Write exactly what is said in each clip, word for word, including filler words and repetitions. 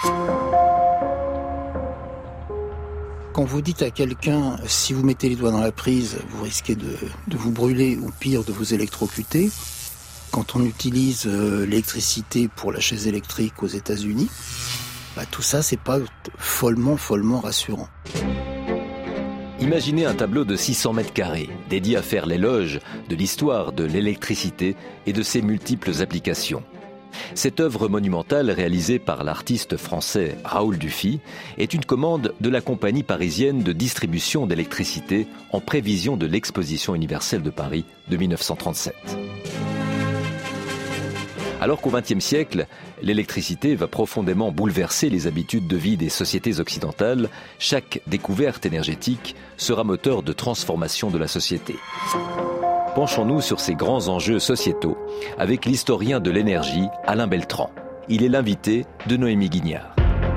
Quand vous dites à quelqu'un, si vous mettez les doigts dans la prise, vous risquez de, de vous brûler ou pire, de vous électrocuter. Quand on utilise euh, l'électricité pour la chaise électrique aux États-Unis, bah, tout ça, c'est pas follement, follement rassurant. Imaginez un tableau de six cents mètres carrés, dédié à faire l'éloge de l'histoire de l'électricité et de ses multiples applications. Cette œuvre monumentale, réalisée par l'artiste français Raoul Dufy, est une commande de la compagnie parisienne de distribution d'électricité en prévision de l'exposition universelle de Paris de mille neuf cent trente-sept. Alors qu'au vingtième siècle, l'électricité va profondément bouleverser les habitudes de vie des sociétés occidentales, chaque découverte énergétique sera moteur de transformation de la société. Penchons-nous sur ces grands enjeux sociétaux avec l'historien de l'énergie Alain Beltrand. Il est l'invité de Noémie Guignard.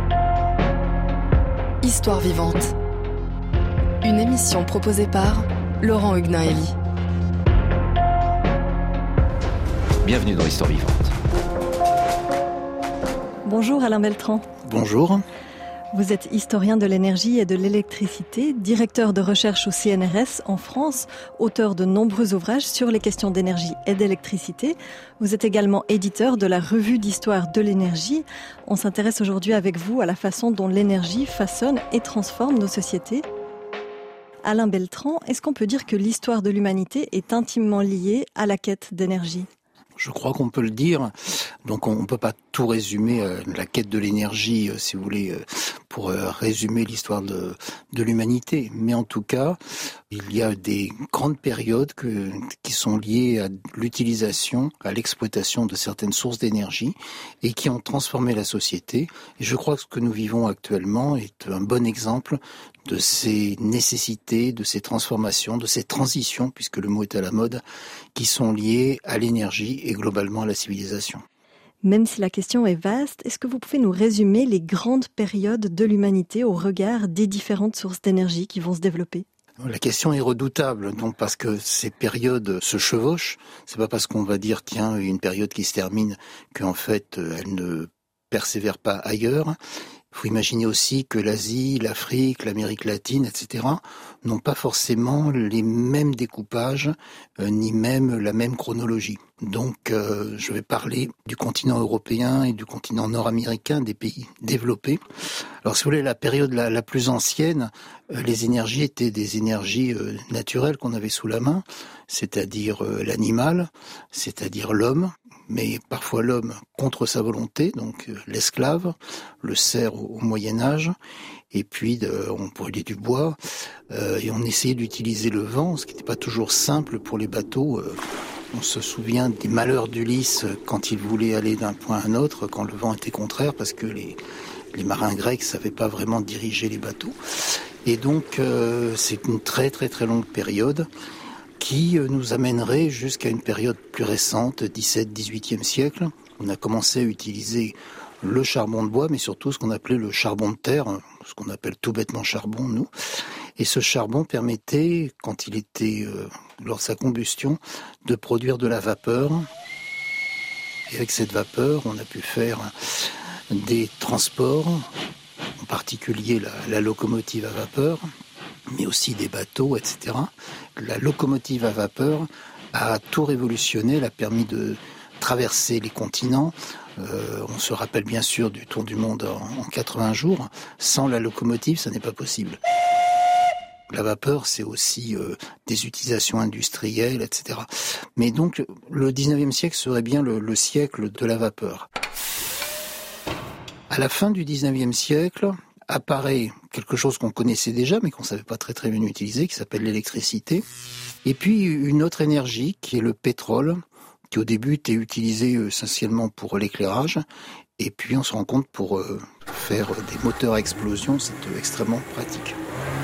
Histoire vivante. Une émission proposée par Laurent Huguenin-Elie. Bienvenue dans Histoire vivante. Bonjour Alain Beltrand. Bonjour. Vous êtes historien de l'énergie et de l'électricité, directeur de recherche au C N R S en France, auteur de nombreux ouvrages sur les questions d'énergie et d'électricité. Vous êtes également éditeur de la revue d'histoire de l'énergie. On s'intéresse aujourd'hui avec vous à la façon dont l'énergie façonne et transforme nos sociétés. Alain Beltrand, est-ce qu'on peut dire que l'histoire de l'humanité est intimement liée à la quête d'énergie ? Je crois qu'on peut le dire. Donc on ne peut pas tout résumer, euh, la quête de l'énergie, euh, si vous voulez, euh, pour euh, résumer l'histoire de, de l'humanité. Mais en tout cas, il y a des grandes périodes que, qui sont liées à l'utilisation, à l'exploitation de certaines sources d'énergie et qui ont transformé la société. Et je crois que ce que nous vivons actuellement est un bon exemple de ces nécessités, de ces transformations, de ces transitions, puisque le mot est à la mode, qui sont liées à l'énergie et globalement à la civilisation. Même si la question est vaste, est-ce que vous pouvez nous résumer les grandes périodes de l'humanité au regard des différentes sources d'énergie qui vont se développer ? La question est redoutable, donc parce que ces périodes se chevauchent. C'est pas parce qu'on va dire tiens une période qui se termine qu'en fait elle ne persévère pas ailleurs. Il faut imaginer aussi que l'Asie, l'Afrique, l'Amérique latine, et cetera n'ont pas forcément les mêmes découpages, euh, ni même la même chronologie. Donc euh, je vais parler du continent européen et du continent nord-américain, des pays développés. Alors si vous voulez, la période la, la plus ancienne, euh, les énergies étaient des énergies euh, naturelles qu'on avait sous la main, c'est-à-dire euh, l'animal, c'est-à-dire l'homme, mais parfois l'homme contre sa volonté, donc euh, l'esclave, le cerf au, au Moyen-Âge, et puis de, on brûlait du bois, euh, et on essayait d'utiliser le vent, ce qui n'était pas toujours simple pour les bateaux. Euh, on se souvient des malheurs d'Ulysse quand il voulait aller d'un point à un autre, quand le vent était contraire, parce que les, les marins grecs ne savaient pas vraiment diriger les bateaux. Et donc euh, c'est une très très très longue période qui nous amènerait jusqu'à une période plus récente, dix-septième, dix-huitième siècle. On a commencé à utiliser le charbon de bois, mais surtout ce qu'on appelait le charbon de terre, ce qu'on appelle tout bêtement charbon, nous. Et ce charbon permettait, quand il était, euh, lors de sa combustion, de produire de la vapeur. Et avec cette vapeur, on a pu faire des transports, en particulier la, la locomotive à vapeur, mais aussi des bateaux, et cetera. La locomotive à vapeur a tout révolutionné, elle a permis de traverser les continents. Euh, on se rappelle bien sûr du tour du monde en, en quatre-vingts jours. Sans la locomotive, ça n'est pas possible. La vapeur, c'est aussi euh, des utilisations industrielles, et cetera. Mais donc, le dix-neuvième siècle serait bien le, le siècle de la vapeur. À la fin du dix-neuvième siècle, apparaît quelque chose qu'on connaissait déjà, mais qu'on ne savait pas très très bien utiliser, qui s'appelle l'électricité. Et puis une autre énergie, qui est le pétrole, qui au début était utilisé essentiellement pour l'éclairage. Et puis on se rend compte pour euh, faire des moteurs à explosion, c'est extrêmement pratique.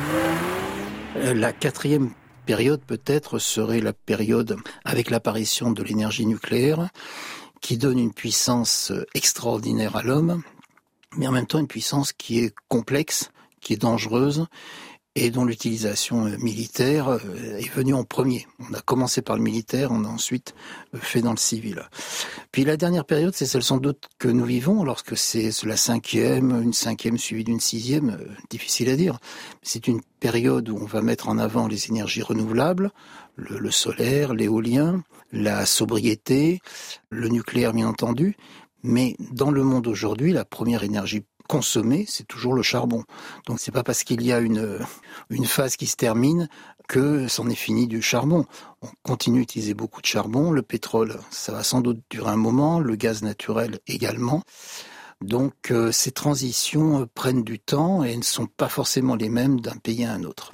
La quatrième période peut-être serait la période avec l'apparition de l'énergie nucléaire, qui donne une puissance extraordinaire à l'homme, mais en même temps une puissance qui est complexe, qui est dangereuse et dont l'utilisation militaire est venue en premier. On a commencé par le militaire, on a ensuite fait dans le civil. Puis la dernière période, c'est celle sans doute que nous vivons, lorsque c'est la cinquième, une cinquième suivie d'une sixième, difficile à dire. C'est une période où on va mettre en avant les énergies renouvelables, le, le solaire, l'éolien, la sobriété, le nucléaire bien entendu. Mais dans le monde aujourd'hui, la première énergie consommée, c'est toujours le charbon. Donc c'est pas parce qu'il y a une, une phase qui se termine que c'en est fini du charbon. On continue à utiliser beaucoup de charbon. Le pétrole, ça va sans doute durer un moment. Le gaz naturel également. Donc euh, ces transitions prennent du temps et ne sont pas forcément les mêmes d'un pays à un autre.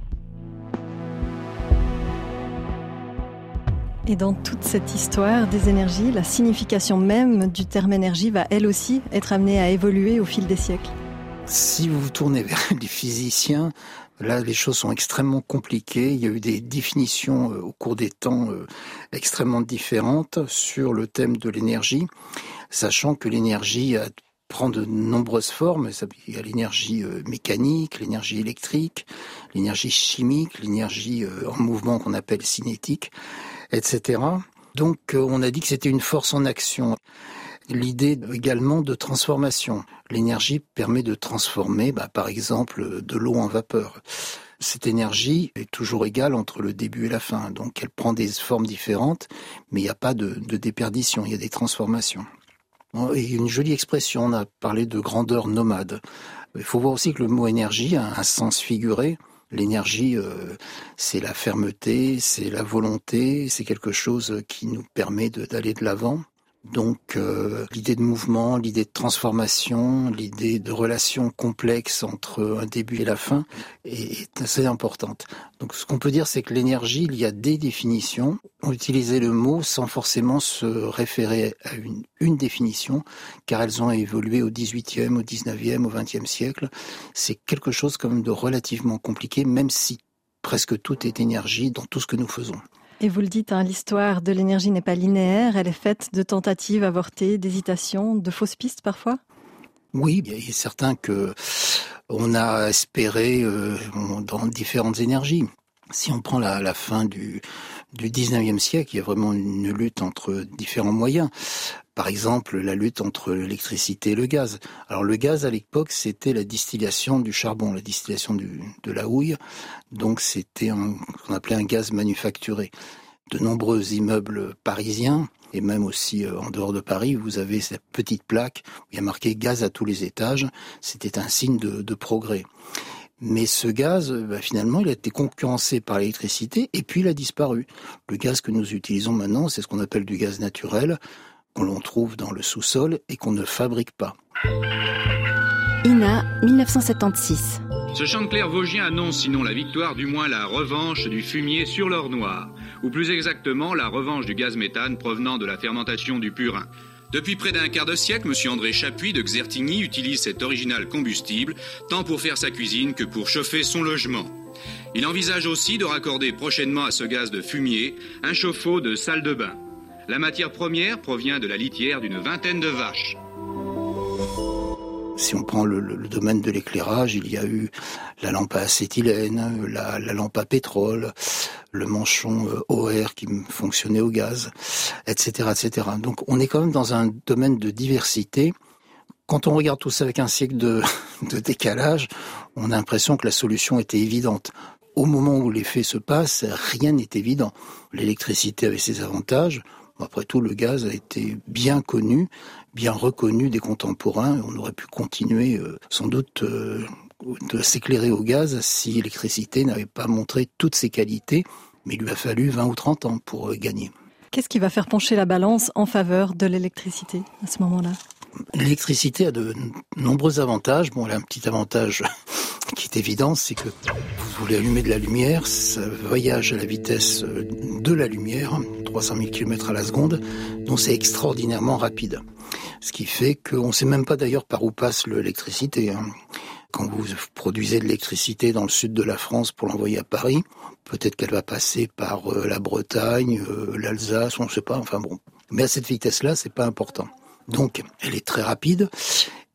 Et dans toute cette histoire des énergies, la signification même du terme énergie va elle aussi être amenée à évoluer au fil des siècles. Si vous vous tournez vers les physiciens, là les choses sont extrêmement compliquées. Il y a eu des définitions euh, au cours des temps euh, extrêmement différentes sur le thème de l'énergie, sachant que l'énergie a, prend de nombreuses formes. Il y a l'énergie euh, mécanique, l'énergie électrique, l'énergie chimique, l'énergie euh, en mouvement qu'on appelle cinétique, et cetera. Donc euh, on a dit que c'était une force en action. L'idée également de transformation. L'énergie permet de transformer, bah, par exemple, de l'eau en vapeur. Cette énergie est toujours égale entre le début et la fin. Donc elle prend des formes différentes, mais il n'y a pas de, de déperdition, il y a des transformations. Et une jolie expression, on a parlé de grandeur nomade. Il faut voir aussi que le mot énergie a un sens figuré. L'énergie, euh, c'est la fermeté, c'est la volonté, c'est quelque chose qui nous permet de, d'aller de l'avant. Donc euh, l'idée de mouvement, l'idée de transformation, l'idée de relation complexe entre un début et la fin est, est assez importante. Donc ce qu'on peut dire, c'est que l'énergie, il y a des définitions. On utilisait le mot sans forcément se référer à une, une définition, car elles ont évolué au dix-huitième, au dix-neuvième, au vingtième siècle. C'est quelque chose quand même de relativement compliqué, même si presque tout est énergie dans tout ce que nous faisons. Et vous le dites, hein, l'histoire de l'énergie n'est pas linéaire, elle est faite de tentatives avortées, d'hésitations, de fausses pistes parfois ? Oui, il est certain que on a espéré euh, dans différentes énergies. Si on prend la, la fin du, du dix-neuvième siècle, il y a vraiment une lutte entre différents moyens. Par exemple, la lutte entre l'électricité et le gaz. Alors le gaz, à l'époque, c'était la distillation du charbon, la distillation du, de la houille. Donc c'était un, ce qu'on appelait un gaz manufacturé. De nombreux immeubles parisiens, et même aussi euh, en dehors de Paris, vous avez cette petite plaque où il y a marqué « gaz à tous les étages ». C'était un signe de, de progrès. Mais ce gaz, bah, finalement, il a été concurrencé par l'électricité et puis il a disparu. Le gaz que nous utilisons maintenant, c'est ce qu'on appelle du gaz naturel, qu'on l'on trouve dans le sous-sol et qu'on ne fabrique pas. I N A, dix-neuf cent soixante-seize. Ce Chantecler vosgien annonce sinon la victoire, du moins la revanche du fumier sur l'or noir, ou plus exactement la revanche du gaz méthane provenant de la fermentation du purin. Depuis près d'un quart de siècle, M. André Chapuis de Xertigny utilise cet original combustible, tant pour faire sa cuisine que pour chauffer son logement. Il envisage aussi de raccorder prochainement à ce gaz de fumier un chauffe-eau de salle de bain. La matière première provient de la litière d'une vingtaine de vaches. Si on prend le, le, le domaine de l'éclairage, il y a eu la lampe à acétylène, la, la lampe à pétrole, le manchon euh, O R qui fonctionnait au gaz, et cetera, et cetera. Donc on est quand même dans un domaine de diversité. Quand on regarde tout ça avec un siècle de, de décalage, on a l'impression que la solution était évidente. Au moment où les faits se passent, rien n'est évident. L'électricité avait ses avantages. Après tout, le gaz a été bien connu, bien reconnu des contemporains. On aurait pu continuer euh, sans doute euh, de s'éclairer au gaz si l'électricité n'avait pas montré toutes ses qualités. Mais il lui a fallu vingt ou trente ans pour euh, gagner. Qu'est-ce qui va faire pencher la balance en faveur de l'électricité à ce moment-là ? L'électricité a de nombreux avantages. Bon, elle a un petit avantage qui est évident, c'est que vous voulez allumer de la lumière, ça voyage à la vitesse de la lumière, trois cent mille kilomètres à la seconde, donc c'est extraordinairement rapide. Ce qui fait qu'on ne sait même pas d'ailleurs par où passe l'électricité. Quand vous produisez de l'électricité dans le sud de la France pour l'envoyer à Paris, peut-être qu'elle va passer par la Bretagne, l'Alsace, on ne sait pas, enfin bon. Mais à cette vitesse-là, c'est pas important. Donc, elle est très rapide.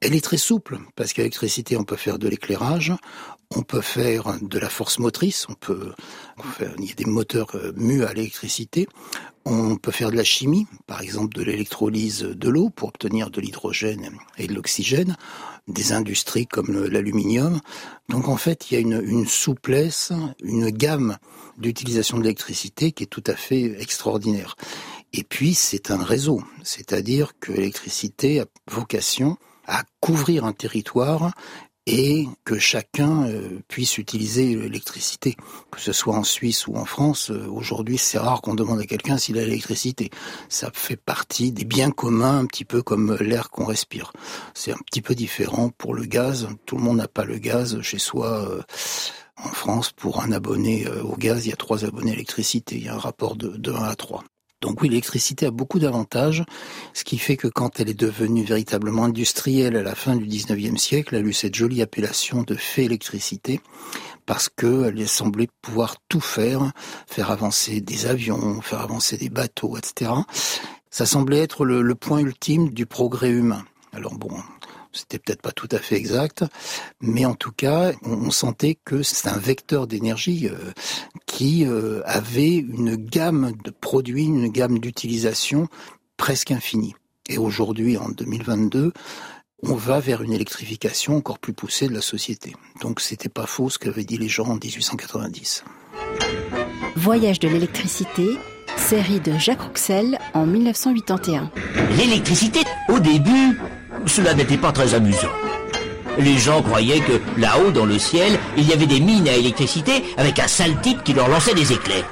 Elle est très souple, parce qu'avec l'électricité, on peut faire de l'éclairage, on peut faire de la force motrice, on peut, on peut faire, il y a des moteurs mus à l'électricité, on peut faire de la chimie, par exemple de l'électrolyse de l'eau pour obtenir de l'hydrogène et de l'oxygène, des industries comme l'aluminium. Donc en fait, il y a une, une souplesse, une gamme d'utilisation de l'électricité qui est tout à fait extraordinaire. Et puis, c'est un réseau, c'est-à-dire que l'électricité a vocation à couvrir un territoire et que chacun euh, puisse utiliser l'électricité, que ce soit en Suisse ou en France. Euh, aujourd'hui, c'est rare qu'on demande à quelqu'un s'il a l'électricité. Ça fait partie des biens communs, un petit peu comme l'air qu'on respire. C'est un petit peu différent pour le gaz. Tout le monde n'a pas le gaz chez soi. Euh, en France, pour un abonné euh, au gaz, il y a trois abonnés à l'électricité. Il y a un rapport de, de un à trois. Donc oui, l'électricité a beaucoup d'avantages, ce qui fait que quand elle est devenue véritablement industrielle à la fin du dix-neuvième siècle, elle a eu cette jolie appellation de fait électricité, parce qu'elle semblait pouvoir tout faire, faire avancer des avions, faire avancer des bateaux, et cetera. Ça semblait être le, le point ultime du progrès humain. Alors bon, c'était peut-être pas tout à fait exact, mais en tout cas, on sentait que c'est un vecteur d'énergie euh, qui euh, avait une gamme de produits, une gamme d'utilisation presque infinie. Et aujourd'hui, en deux mille vingt-deux, on va vers une électrification encore plus poussée de la société. Donc c'était pas faux ce qu'avaient dit les gens en dix-huit cent quatre-vingt-dix. Voyage de l'électricité, série de Jacques Rouxel en mille neuf cent quatre-vingt-onze. L'électricité, au début, cela n'était pas très amusant. Les gens croyaient que là-haut dans le ciel, il y avait des mines à électricité avec un sale type qui leur lançait des éclairs.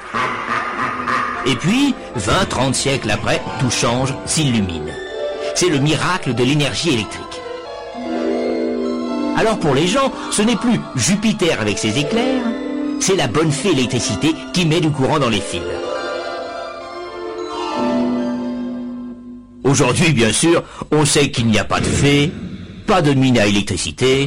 Et puis, vingt, trente siècles après, tout change, s'illumine. C'est le miracle de l'énergie électrique. Alors pour les gens, ce n'est plus Jupiter avec ses éclairs, c'est la bonne fée électricité qui met du courant dans les fils. Aujourd'hui, bien sûr, on sait qu'il n'y a pas de fée, pas de mine à électricité,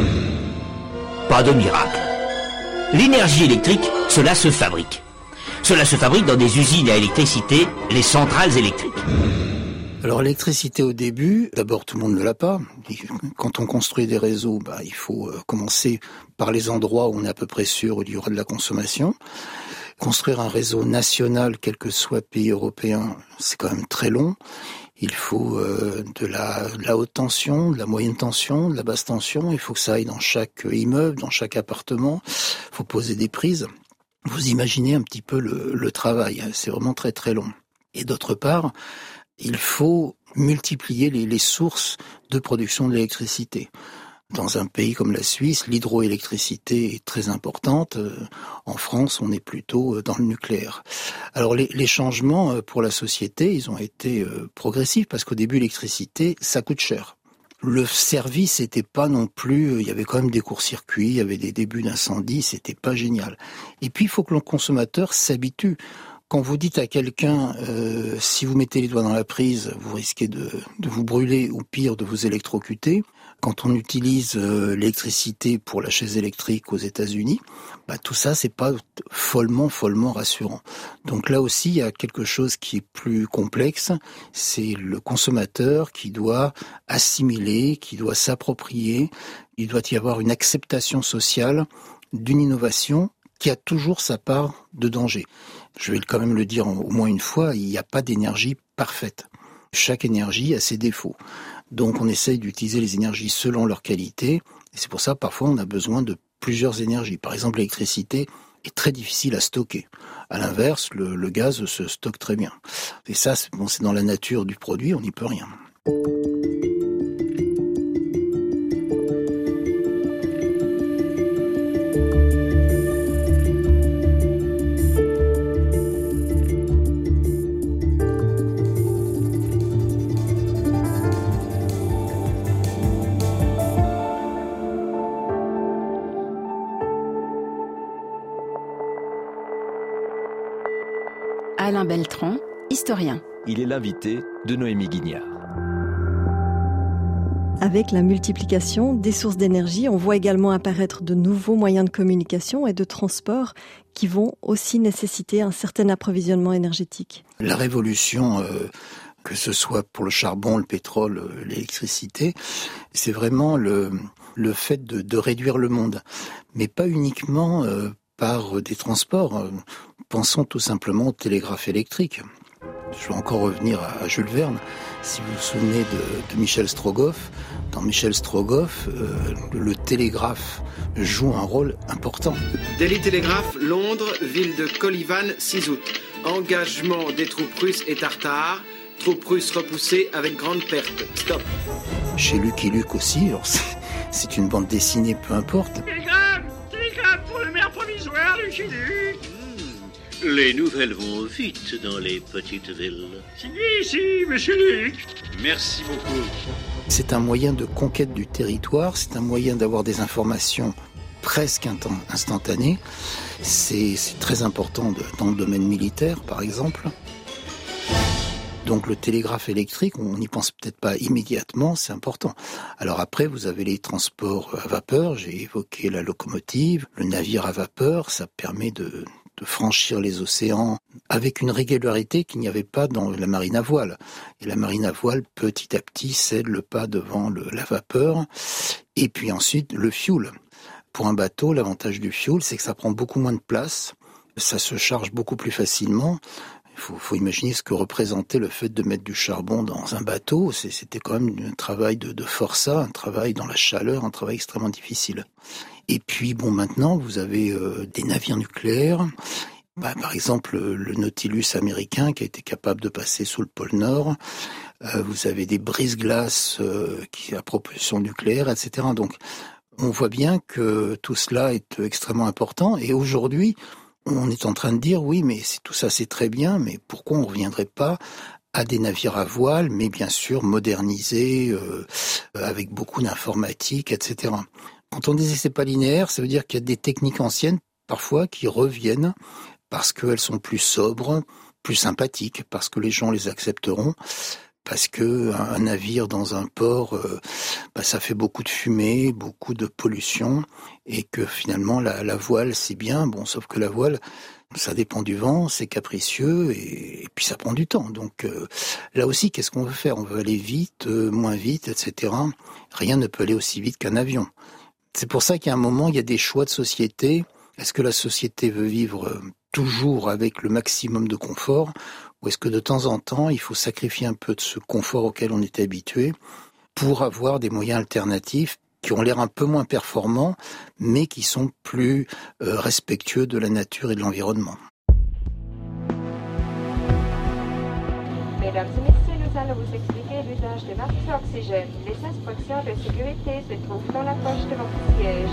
pas de miracle. L'énergie électrique, cela se fabrique. Cela se fabrique dans des usines à électricité, les centrales électriques. Alors l'électricité au début, d'abord tout le monde ne l'a pas. Quand on construit des réseaux, bah, il faut commencer par les endroits où on est à peu près sûr où il y aura de la consommation. Construire un réseau national, quel que soit le pays européen, c'est quand même très long. Il faut euh, de, la, de la haute tension, de la moyenne tension, de la basse tension. Il faut que ça aille dans chaque immeuble, dans chaque appartement. Il faut poser des prises. Vous imaginez un petit peu le, le travail. C'est vraiment très très long. Et d'autre part, il faut multiplier les, les sources de production de l'électricité. Dans un pays comme la Suisse, l'hydroélectricité est très importante. En France, on est plutôt dans le nucléaire. Alors les, les changements pour la société, ils ont été progressifs parce qu'au début, l'électricité, ça coûte cher. Le service n'était pas non plus, il y avait quand même des courts-circuits, il y avait des débuts d'incendie, c'était pas génial. Et puis il faut que le consommateur s'habitue. Quand vous dites à quelqu'un, euh, si vous mettez les doigts dans la prise, vous risquez de, de vous brûler ou pire, de vous électrocuter. Quand on utilise euh, l'électricité pour la chaise électrique aux États-Unis, bah, tout ça, c'est pas follement, follement rassurant. Donc là aussi, il y a quelque chose qui est plus complexe. C'est le consommateur qui doit assimiler, qui doit s'approprier. Il doit y avoir une acceptation sociale d'une innovation qui a toujours sa part de danger. Je vais quand même le dire au moins une fois, il n'y a pas d'énergie parfaite. Chaque énergie a ses défauts. Donc on essaye d'utiliser les énergies selon leur qualité. Et c'est pour ça parfois on a besoin de plusieurs énergies. Par exemple, l'électricité est très difficile à stocker. À l'inverse, le, le gaz se stocke très bien. Et ça, c'est, bon, c'est dans la nature du produit, on n'y peut rien. Alain Beltran, historien. Il est l'invité de Noémie Guignard. Avec la multiplication des sources d'énergie, on voit également apparaître de nouveaux moyens de communication et de transport qui vont aussi nécessiter un certain approvisionnement énergétique. La révolution euh, que ce soit pour le charbon, le pétrole, l'électricité. C'est vraiment le, le fait de, de réduire le monde, mais pas uniquement euh, par des transports. Pensons tout simplement au télégraphe électrique. Je vais encore revenir à Jules Verne. Si vous vous souvenez de, de Michel Strogoff, dans Michel Strogoff, euh, le, le télégraphe joue un rôle important. Daily Telegraph, Londres, ville de Kolyvan, six août. Engagement des troupes russes et tartares. Troupes russes repoussées avec grande perte. Stop. Chez Lucky Luke aussi, alors c'est, c'est une bande dessinée, peu importe. Télégramme, télégramme pour le maire provisoire de Lucky Luke. Les nouvelles vont vite dans les petites villes. C'est lui ici, monsieur Luc. Merci beaucoup. C'est un moyen de conquête du territoire, c'est un moyen d'avoir des informations presque instantanées. C'est, c'est très important de, dans le domaine militaire, par exemple. Donc le télégraphe électrique, on n'y pense peut-être pas immédiatement, c'est important. Alors après, vous avez les transports à vapeur, j'ai évoqué la locomotive, le navire à vapeur, ça permet de... de franchir les océans avec une régularité qu'il n'y avait pas dans la marine à voile. Et la marine à voile, petit à petit, cède le pas devant le, la vapeur. Et puis ensuite, le fioul. Pour un bateau, l'avantage du fioul, c'est que ça prend beaucoup moins de place. Ça se charge beaucoup plus facilement. Il faut, faut imaginer ce que représentait le fait de mettre du charbon dans un bateau. C'est, c'était quand même un travail de, de forçat, un travail dans la chaleur, un travail extrêmement difficile. Et puis, bon, maintenant, vous avez euh, des navires nucléaires. Bah, par exemple, le Nautilus américain qui a été capable de passer sous le pôle Nord. Euh, vous avez des brise-glaces euh, qui à propulsion nucléaire, et cetera. Donc, on voit bien que tout cela est extrêmement important. Et aujourd'hui, on est en train de dire, oui, mais c'est, tout ça, c'est très bien, mais pourquoi on ne reviendrait pas à des navires à voile, mais bien sûr modernisés, euh, avec beaucoup d'informatique, et cetera. Quand on dit que c'est pas linéaire, ça veut dire qu'il y a des techniques anciennes, parfois, qui reviennent parce qu'elles sont plus sobres, plus sympathiques, parce que les gens les accepteront, parce que un navire dans un port, euh, bah, ça fait beaucoup de fumée, beaucoup de pollution, et que finalement, la, la voile, c'est bien, bon, sauf que la voile, ça dépend du vent, c'est capricieux, et, et puis ça prend du temps. Donc euh, là aussi, qu'est-ce qu'on veut faire ? On veut aller vite, euh, moins vite, et cetera. Rien ne peut aller aussi vite qu'un avion. C'est pour ça qu'à un moment, il y a des choix de société. Est-ce que la société veut vivre toujours avec le maximum de confort, ou est-ce que de temps en temps, il faut sacrifier un peu de ce confort auquel on était habitué pour avoir des moyens alternatifs qui ont l'air un peu moins performants, mais qui sont plus euh, respectueux de la nature et de l'environnement. Mesdames et messieurs, nous allons vous expliquer l'usage des masques à oxygène. Les instructions de sécurité se trouvent dans la poche de votre siège.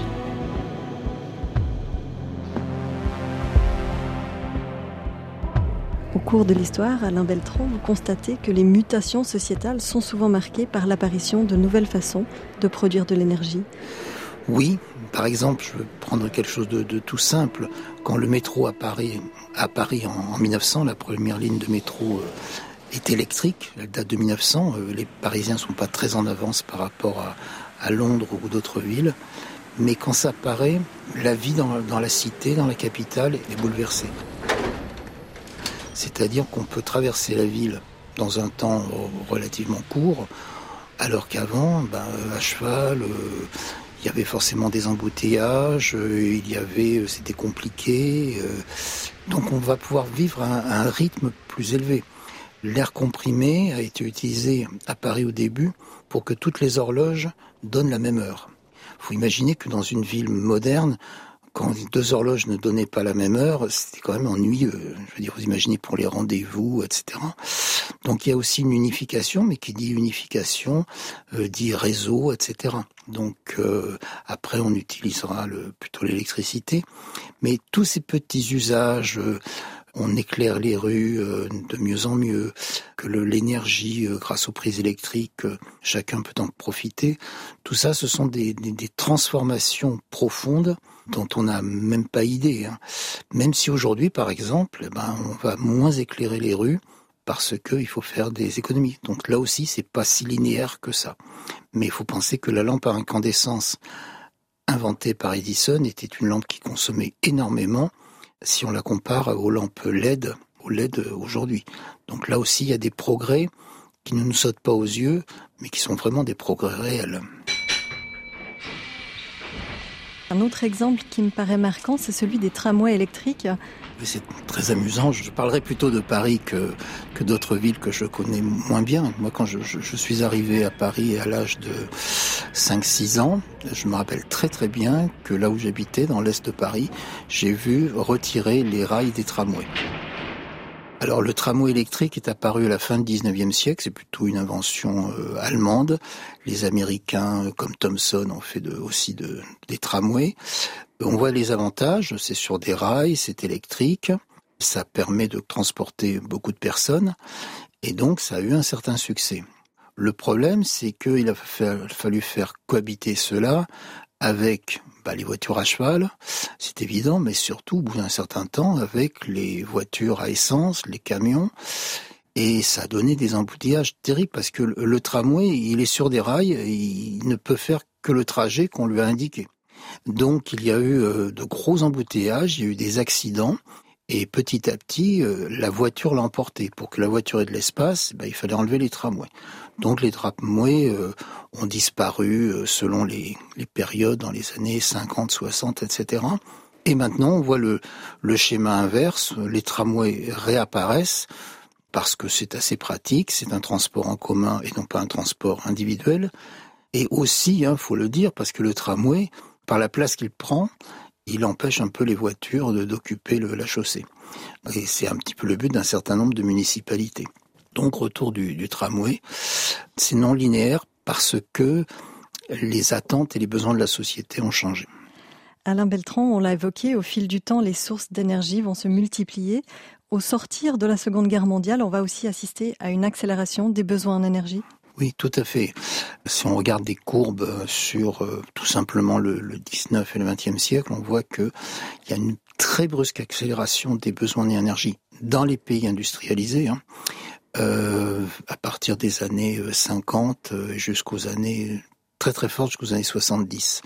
Au cours de l'histoire, Alain Beltran, vous constatez que les mutations sociétales sont souvent marquées par l'apparition de nouvelles façons de produire de l'énergie. Oui, par exemple, je veux prendre quelque chose de, de tout simple. Quand le métro apparaît à Paris en, en mille neuf cents, la première ligne de métro euh, est électrique, elle date de mille neuf cents. Euh, les Parisiens ne sont pas très en avance par rapport à, à Londres ou d'autres villes. Mais quand ça apparaît, la vie dans, dans la cité, dans la capitale, est bouleversée. C'est-à-dire qu'on peut traverser la ville dans un temps relativement court, alors qu'avant, ben, à cheval, euh, il y avait forcément des embouteillages, euh, il y avait, c'était compliqué. Euh, donc on va pouvoir vivre à un, à un rythme plus élevé. L'air comprimé a été utilisé à Paris au début pour que toutes les horloges donnent la même heure. Il faut imaginer que dans une ville moderne, quand deux horloges ne donnaient pas la même heure, c'était quand même ennuyeux. Je veux dire, vous imaginez pour les rendez-vous, et cetera. Donc il y a aussi une unification, mais qui dit unification, euh, dit réseau, et cetera. Donc euh, après, on utilisera le, plutôt l'électricité. Mais tous ces petits usages, euh, on éclaire les rues euh, de mieux en mieux, que le, l'énergie, euh, grâce aux prises électriques, euh, chacun peut en profiter. Tout ça, ce sont des, des, des transformations profondes dont on n'a même pas idée. Hein. Même si aujourd'hui, par exemple, eh ben, on va moins éclairer les rues parce qu'il faut faire des économies. Donc là aussi, c'est pas si linéaire que ça. Mais il faut penser que la lampe à incandescence inventée par Edison était une lampe qui consommait énormément si on la compare aux lampes L E D, aux L E D aujourd'hui. Donc là aussi, il y a des progrès qui ne nous sautent pas aux yeux, mais qui sont vraiment des progrès réels. Un autre exemple qui me paraît marquant, c'est celui des tramways électriques. C'est très amusant. Je parlerai plutôt de Paris que, que d'autres villes que je connais moins bien. Moi, quand je, je, je suis arrivé à Paris à l'âge de cinq six ans, je me rappelle très très bien que là où j'habitais, dans l'est de Paris, j'ai vu retirer les rails des tramways. Alors le tramway électrique est apparu à la fin du dix-neuvième siècle, c'est plutôt une invention euh, allemande. Les Américains euh, comme Thomson ont fait de, aussi de, des tramways. On voit les avantages, c'est sur des rails, c'est électrique, ça permet de transporter beaucoup de personnes et donc ça a eu un certain succès. Le problème, c'est qu'il a fallu faire cohabiter cela avec bah, les voitures à cheval, c'est évident, mais surtout, au bout d'un certain temps, avec les voitures à essence, les camions, et ça a donné des embouteillages terribles, parce que le, le tramway, il est sur des rails, et il ne peut faire que le trajet qu'on lui a indiqué. Donc il y a eu euh, de gros embouteillages, il y a eu des accidents, et petit à petit, euh, la voiture l'a emporté. Pour que la voiture ait de l'espace, bah, il fallait enlever les tramways. Donc les tramways euh, ont disparu euh, selon les, les périodes dans les années cinquante, soixante, et cetera. Et maintenant, on voit le, le schéma inverse. Les tramways réapparaissent parce que c'est assez pratique, c'est un transport en commun et non pas un transport individuel. Et aussi, hein, faut le dire, parce que le tramway, par la place qu'il prend, il empêche un peu les voitures de, d'occuper le, la chaussée. Et c'est un petit peu le but d'un certain nombre de municipalités. Donc, retour du, du tramway, c'est non linéaire parce que les attentes et les besoins de la société ont changé. Alain Beltrand, on l'a évoqué, au fil du temps, les sources d'énergie vont se multiplier. Au sortir de la Seconde Guerre mondiale, on va aussi assister à une accélération des besoins en énergie. Oui, tout à fait. Si on regarde des courbes sur euh, tout simplement le, le dix-neuvième et le vingtième siècle, on voit qu'il y a une très brusque accélération des besoins en énergie dans les pays industrialisés, hein, euh, à partir des années cinquante jusqu'aux années très très fortes, jusqu'aux années soixante-dix.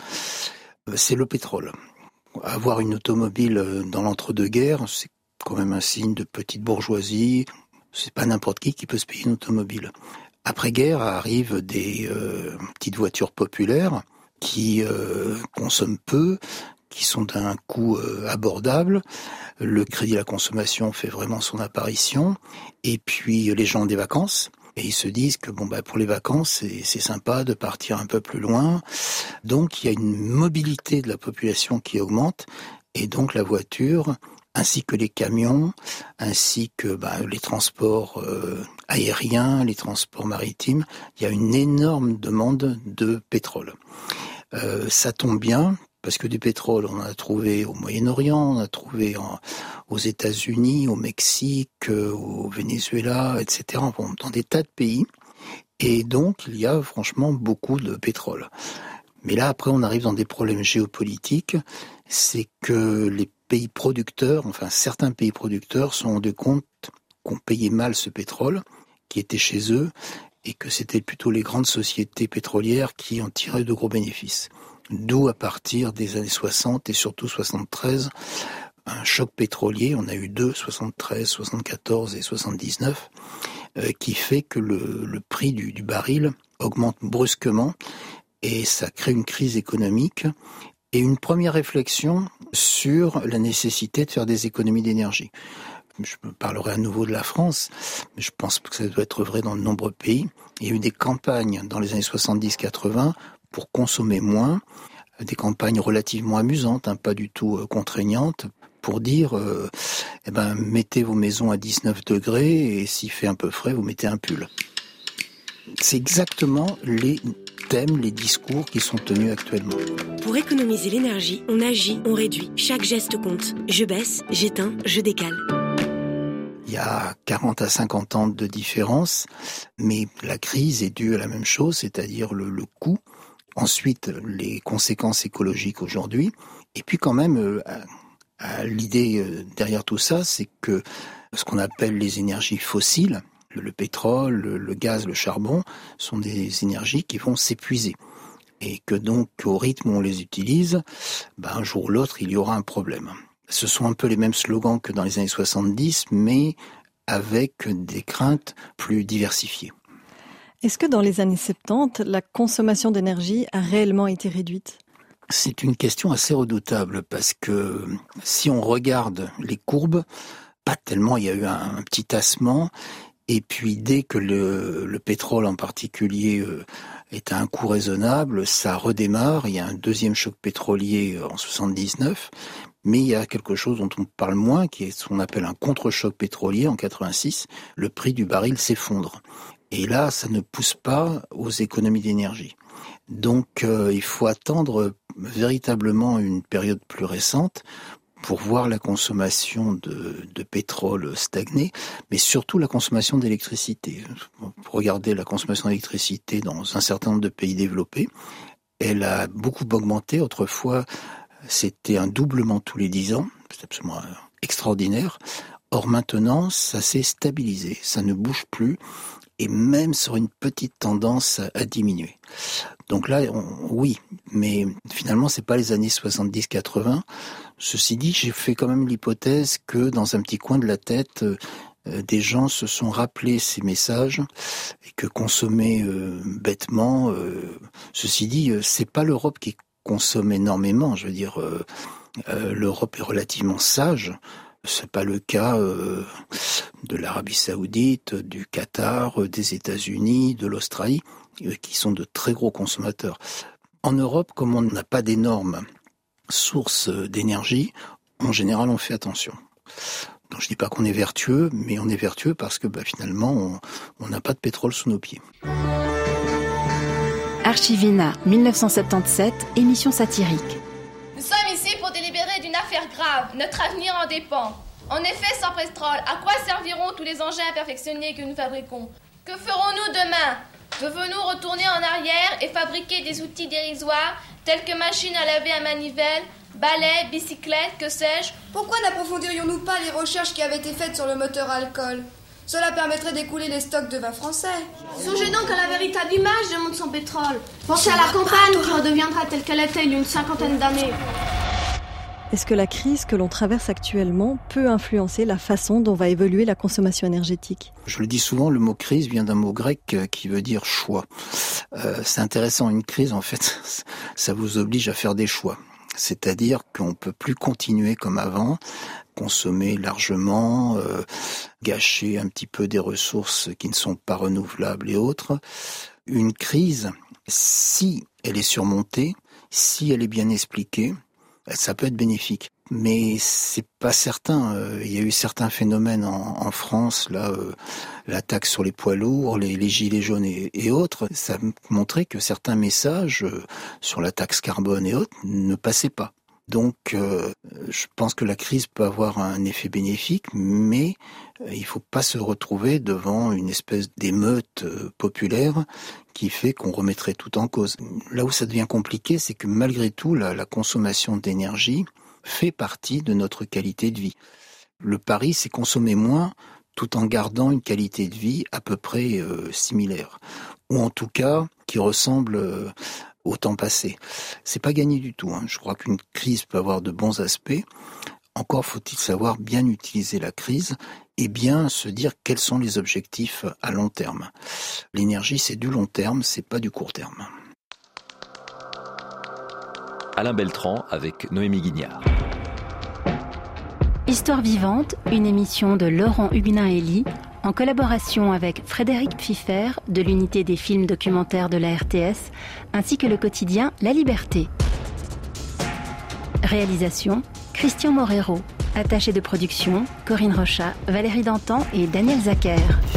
C'est le pétrole. Avoir une automobile dans l'entre-deux-guerres, c'est quand même un signe de petite bourgeoisie. C'est pas n'importe qui qui peut se payer une automobile. Après-guerre arrivent des euh, petites voitures populaires qui euh, consomment peu, qui sont d'un coût euh, abordable. Le crédit à la consommation fait vraiment son apparition. Et puis les gens ont des vacances. Et ils se disent que bon bah pour les vacances c'est, c'est sympa de partir un peu plus loin. Donc il y a une mobilité de la population qui augmente. Et donc la voiture, ainsi que les camions, ainsi que bah, les transports euh, aériens, les transports maritimes, il y a une énorme demande de pétrole. Euh, ça tombe bien, parce que du pétrole, on en a trouvé au Moyen-Orient, on en a trouvé en, aux États-Unis, au Mexique, au Venezuela, et cetera, bon, dans des tas de pays. Et donc, il y a franchement beaucoup de pétrole. Mais là, après, on arrive dans des problèmes géopolitiques. C'est que les pays producteurs, enfin certains pays producteurs, se sont rendus compte qu'on payait mal ce pétrole qui était chez eux et que c'était plutôt les grandes sociétés pétrolières qui en tiraient de gros bénéfices. D'où, à partir des années soixante et surtout soixante-treize, un choc pétrolier. On a eu deux, soixante-treize, soixante-quatorze et soixante-dix-neuf, euh, qui fait que le, le prix du, du baril augmente brusquement et ça crée une crise économique et une première réflexion sur la nécessité de faire des économies d'énergie. Je parlerai à nouveau de la France, mais je pense que ça doit être vrai dans de nombreux pays. Il y a eu des campagnes dans les années soixante-dix quatre-vingts pour consommer moins, des campagnes relativement amusantes, hein, pas du tout euh, contraignantes, pour dire euh, eh ben, mettez vos maisons à dix-neuf degrés et s'il fait un peu frais, vous mettez un pull. C'est exactement les thèmes, les discours qui sont tenus actuellement. Pour économiser l'énergie, on agit, on réduit. Chaque geste compte. Je baisse, j'éteins, je décale. Il y a quarante à cinquante ans de différence, mais la crise est due à la même chose, c'est-à-dire le, le coût. Ensuite, les conséquences écologiques aujourd'hui. Et puis quand même, euh, à, à l'idée euh, derrière tout ça, c'est que ce qu'on appelle les énergies fossiles, le, le pétrole, le, le gaz, le charbon, sont des énergies qui vont s'épuiser. Et que donc, au rythme où on les utilise, ben, un jour ou l'autre, il y aura un problème. Ce sont un peu les mêmes slogans que dans les années soixante-dix, mais avec des craintes plus diversifiées. Est-ce que dans les années soixante-dix, la consommation d'énergie a réellement été réduite ? C'est une question assez redoutable parce que si on regarde les courbes, pas tellement, il y a eu un, un petit tassement. Et puis dès que le, le pétrole en particulier euh, est à un coût raisonnable, ça redémarre. Il y a un deuxième choc pétrolier en soixante-dix-neuf. Mais il y a quelque chose dont on parle moins, qui est ce qu'on appelle un contre-choc pétrolier en quatre-vingt-six. Le prix du baril s'effondre. Et là, ça ne pousse pas aux économies d'énergie. Donc euh, il faut attendre véritablement une période plus récente pour voir la consommation de, de pétrole stagner, mais surtout la consommation d'électricité. Pour regarder la consommation d'électricité dans un certain nombre de pays développés, elle a beaucoup augmenté. Autrefois, c'était un doublement tous les dix ans, c'est absolument extraordinaire. Or maintenant, ça s'est stabilisé, ça ne bouge plus, et même sur une petite tendance à diminuer. Donc là, on, oui, mais finalement, c'est pas les années soixante-dix quatre-vingts. Ceci dit, j'ai fait quand même l'hypothèse que dans un petit coin de la tête, euh, des gens se sont rappelés ces messages et que consommer euh, bêtement, euh, ceci dit, euh, c'est pas l'Europe qui consomme énormément. Je veux dire, euh, euh, l'Europe est relativement sage. C'est pas le cas euh, de l'Arabie Saoudite, du Qatar, des États-Unis, de l'Australie, euh, qui sont de très gros consommateurs. En Europe, comme on n'a pas d'énormes sources d'énergie, en général, on fait attention. Donc, je dis pas qu'on est vertueux, mais on est vertueux parce que bah, finalement, on n'a pas de pétrole sous nos pieds. Archivina, dix-neuf cent soixante-dix-sept, émission satirique. Nous sommes ici pour délibérer d'une affaire grave. Notre avenir en dépend. En effet, sans pétrole, à quoi serviront tous les engins perfectionnés que nous fabriquons ? Que ferons-nous demain ? Devons-nous retourner en arrière et fabriquer des outils dérisoires tels que machines à laver à manivelle, balais, bicyclettes, que sais-je ? Pourquoi n'approfondirions-nous pas les recherches qui avaient été faites sur le moteur à alcool ? Cela permettrait d'écouler les stocks de vin français. Songez donc à la véritable image du monde sans pétrole. Pensez à la campagne qui redeviendra telle qu'elle était il y a une cinquantaine d'années. Est-ce que la crise que l'on traverse actuellement peut influencer la façon dont va évoluer la consommation énergétique ? Je le dis souvent, le mot crise vient d'un mot grec qui veut dire choix. Euh, c'est intéressant, une crise, en fait, ça vous oblige à faire des choix. C'est-à-dire qu'on ne peut plus continuer comme avant, consommer largement, euh, gâcher un petit peu des ressources qui ne sont pas renouvelables et autres. Une crise, si elle est surmontée, si elle est bien expliquée, ça peut être bénéfique. Mais c'est pas certain. Il y a eu certains phénomènes en, en France, là, euh, la taxe sur les poids lourds, les, les gilets jaunes et, et autres. Ça montrait que certains messages euh, sur la taxe carbone et autres ne passaient pas. Donc, euh, je pense que la crise peut avoir un effet bénéfique, mais euh, il faut pas se retrouver devant une espèce d'émeute euh, populaire qui fait qu'on remettrait tout en cause. Là où ça devient compliqué, c'est que malgré tout, la, la consommation d'énergie fait partie de notre qualité de vie. Le pari, c'est consommer moins tout en gardant une qualité de vie à peu près euh, similaire, ou en tout cas qui ressemble euh, au temps passé. C'est pas gagné du tout, hein. Je crois qu'une crise peut avoir de bons aspects. Encore faut-il savoir bien utiliser la crise et bien se dire quels sont les objectifs à long terme. L'énergie, c'est du long terme, c'est pas du court terme. Alain Beltrand avec Noémie Guignard. Histoire vivante, une émission de Laurent Huguenin-Hélie, en collaboration avec Frédéric Pfiffer de l'unité des films documentaires de la R T S, ainsi que le quotidien La Liberté. Réalisation, Christian Morero. Attaché de production, Corinne Rochat, Valérie Dantan et Daniel Zacher.